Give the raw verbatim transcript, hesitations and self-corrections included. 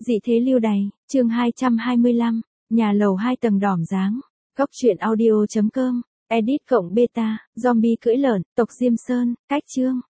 Dị thế lưu đày, chương hai trăm hai mươi lăm, nhà lầu hai tầng đỏm dáng. Góc truyện audio chấm com, edit cộng beta, zombie cưỡi lợn, tộc Diêm Sơn, cách chương.